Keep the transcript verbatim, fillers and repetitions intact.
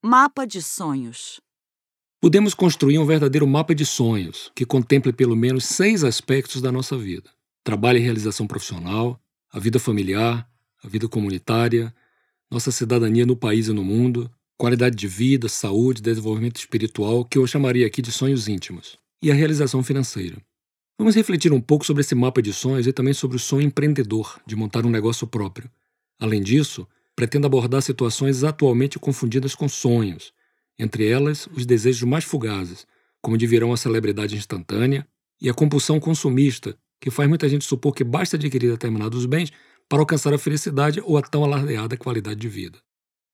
Mapa de sonhos. Podemos construir um verdadeiro mapa de sonhos que contemple pelo menos seis aspectos da nossa vida: trabalho e realização profissional, a vida familiar, a vida comunitária, nossa cidadania no país e no mundo, qualidade de vida, saúde, desenvolvimento espiritual, que eu chamaria aqui de sonhos íntimos, e a realização financeira. Vamos refletir um pouco sobre esse mapa de sonhos e também sobre o sonho empreendedor, de montar um negócio próprio. Além disso, pretendo abordar situações atualmente confundidas com sonhos, entre elas os desejos mais fugazes, como de virar uma celebridade instantânea, e a compulsão consumista, que faz muita gente supor que basta adquirir determinados bens para alcançar a felicidade ou a tão alardeada qualidade de vida.